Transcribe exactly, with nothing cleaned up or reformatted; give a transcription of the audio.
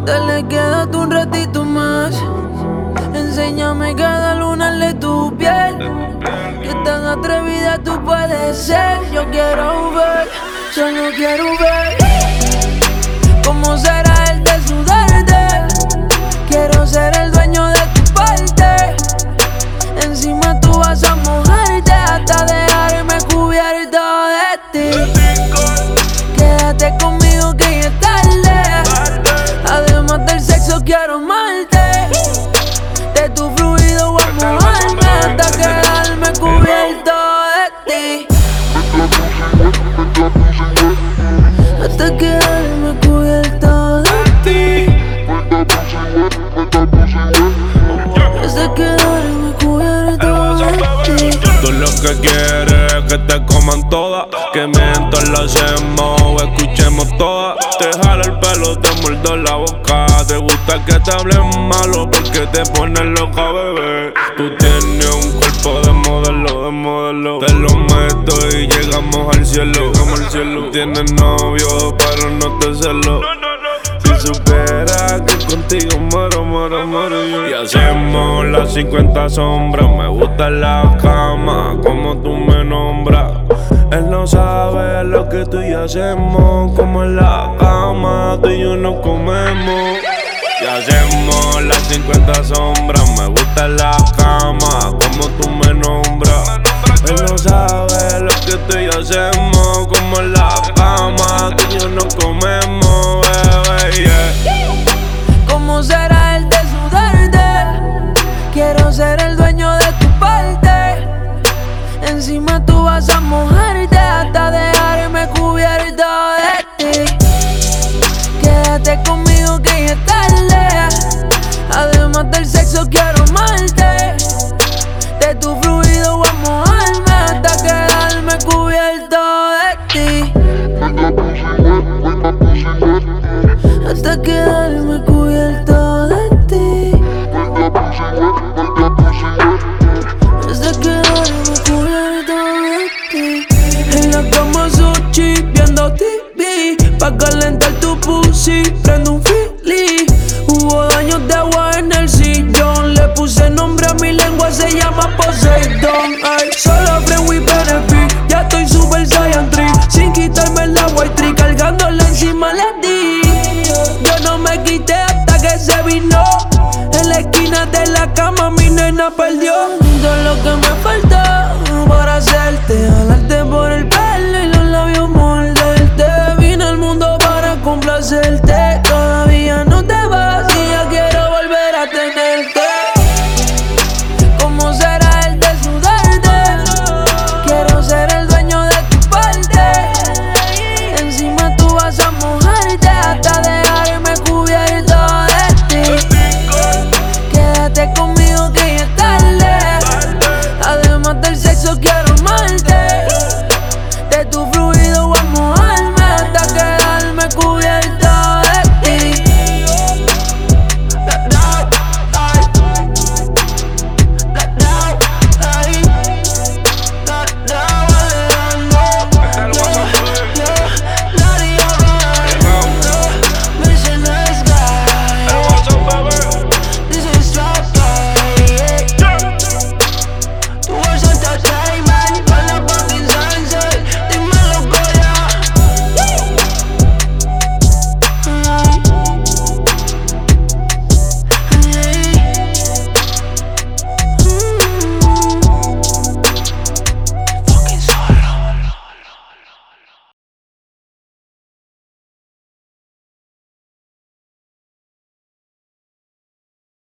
Dale, quédate un ratito más. Enséñame cada lunar de tu piel. Que tan atrevida tú puedes ser. Yo quiero ver, solo quiero ver cómo será el desnudarte. Quiero ser el dueño de tu parte. Encima tú vas a mojarte hasta dejarme cubierto de ti. Quédate conmigo que ya es tarde. Además del sexo quiero amarte. De tu fluido voy a mojarme hasta quedarme cubierto de ti. Hasta quedarme cubierto de ti. Hasta quedarme cubierto de ti. Tú lo que quieres es que te coman todas, que mientras lo hacemos escuchemos todas. Te jalo el pelo, te muerdo la boca. Te gusta que te hablen malo porque te pones loca, bebé. Tú tienes un cuerpo de modelo, de modelo. Te lo meto y llegamos al cielo, llegamos al cielo. Tienes novio, pero no te celo. Si supieras que contigo muero, muero, muero yo. Y hacemos las cincuenta sombras. Me gusta en la cama como tú me nombras. Él no sabe lo que tú y yo hacemos. Como en la cama tú y yo nos comemos. Y hacemos las cincuenta sombras. Me gusta en la cama como tú me nombras. Él no sabe lo que tú y yo hacemos. Como en la cama tú y yo nos comemos, bebé, yeah. ¿Cómo será el desnudarte? Quiero ser el dueño de tu parte. Encima tú vas a mojarte hasta dejarme cubierto de ti. Quédate conmigo que ya es tarde. Además del sexo quiero amarte. De tu fluido voy a mojarme hasta quedarme cubierto de ti. Hasta quedarme cubierto de ti. Hasta quedarme cubierto de ti. En la cama sushi viendo T V. Pa' calentar tu pussy prendo un fili. Hubo daños de agua en el sillón. Le puse nombre a mi lengua, se llama Poseidón. Ay, solo friend with benefit. Ya estoy super saiyan three. Sin quitarme el agua y tri. Cargándola encima le di. Yo no me quité hasta que se vino. En la esquina de la cama mi nena perdió. Todo lo que me faltó para hacerte, jalarte por el pelo y los labios morderte. Vine al mundo para complacerte.